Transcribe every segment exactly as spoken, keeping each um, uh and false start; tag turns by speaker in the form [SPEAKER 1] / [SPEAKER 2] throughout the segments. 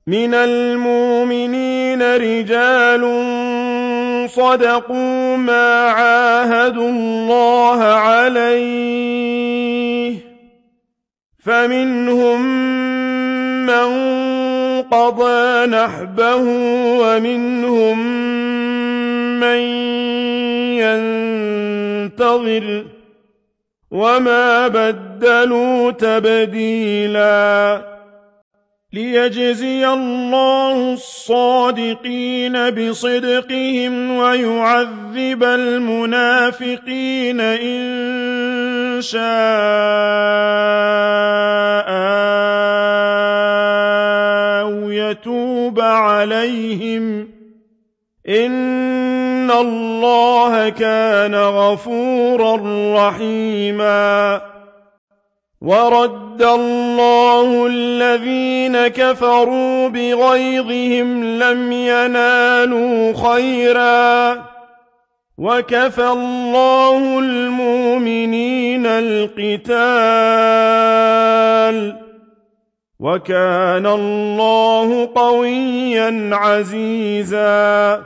[SPEAKER 1] مِنَ الْمُؤْمِنِينَ رِجَالٌ صَدَقُوا مَا عَاهَدُوا اللَّهَ عَلَيْهِ ۖ فَمِنْهُم مَّن قَضَىٰ نَحْبَهُ وَمِنْهُم مَّن يَنتَظِرُ ۖ وَمَا بَدَّلُوا تَبْدِيلًا لِيَجْزِيَ اللَّهُ الصَّادِقِينَ بِصِدْقِهِمْ وَيُعَذِّبَ الْمُنَافِقِينَ إِن شَاءَ أَوْ يَتُوبَ عَلَيْهِمْ ۚ إِنَّ اللَّهَ كَانَ غَفُورًا رَّحِيمًا وَرَدَّ اللَّهُ الَّذِينَ كَفَرُوا بِغَيْظِهِمْ لَمْ يَنَالُوا خَيْرًا ۚ وَكَفَى اللَّهُ الْمُؤْمِنِينَ الْقِتَالَ ۚ وَكَانَ اللَّهُ قَوِيًّا عَزِيزًا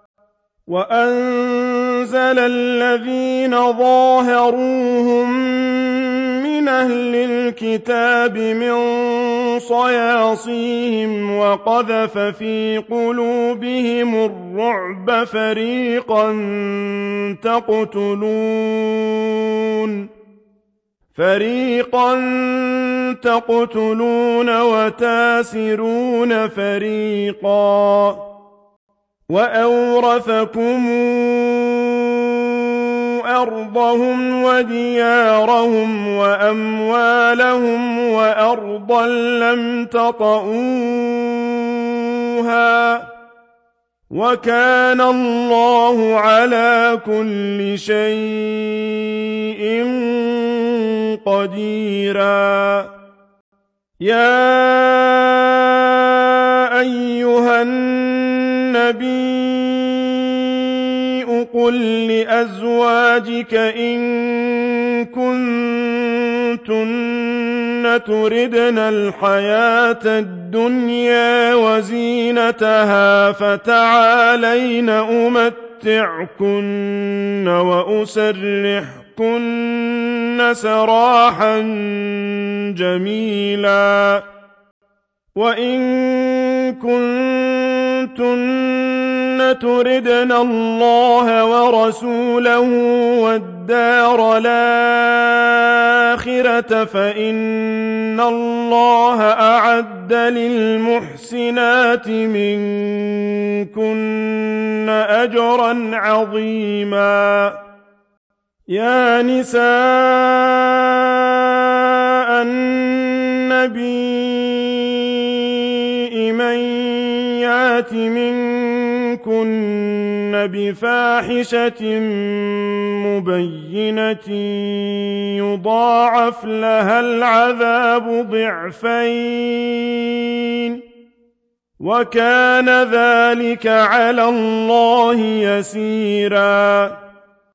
[SPEAKER 1] وَأَنزَلَ الَّذِينَ ظَاهَرُوهُم مِّنْ أَهْلِ الْكِتَابِ مِن صَيَاصِيهِمْ وَقَذَفَ فِي قُلُوبِهِمُ الرُّعْبَ فَرِيقًا تَقْتُلُونَ فَرِيقًا تَقْتُلُونَ وَتَأْسِرُونَ فَرِيقًا ۖ وَأَوْرَثَكُمْ أَرْضَهُمْ وَدِيَارَهُمْ وَأَمْوَالَهُمْ وَأَرْضًا لَّمْ تَطَئُوهَا ۚ وَكَانَ اللَّهُ عَلَىٰ كُلِّ شَيْءٍ قَدِيرًا يَا أَيُّهَا النَّبِيُّ قُل لِّأَزْوَاجِكَ إِن كُنتُنَّ تُرِدْنَ الْحَيَاةَ الدُّنْيَا وَزِينَتَهَا فَتَعَالَيْنَ أُمَتِّعْكُنَّ وَأُسَرِّحْكُنَّ سَرَاحًا جَمِيلًا وَإِن كُنتُنَّ تُرِدْنَ اللَّهَ وَرَسُولَهُ وَالدَّارَ الْآخِرَةَ فَإِنَّ اللَّهَ أَعَدَّ لِلْمُحْسِنَاتِ مِنكُنَّ أَجْرًا عَظِيمًا يَا نِسَاءَ النَّبِيِّ مَن يَأْتِ مِنكُنَّ بِفَاحِشَةٍ مُّبَيِّنَةٍ يُضَاعَفْ لَهَا الْعَذَابُ ضِعْفَيْنِ ۚ وَكَانَ ذَٰلِكَ عَلَى اللَّهِ يَسِيرًا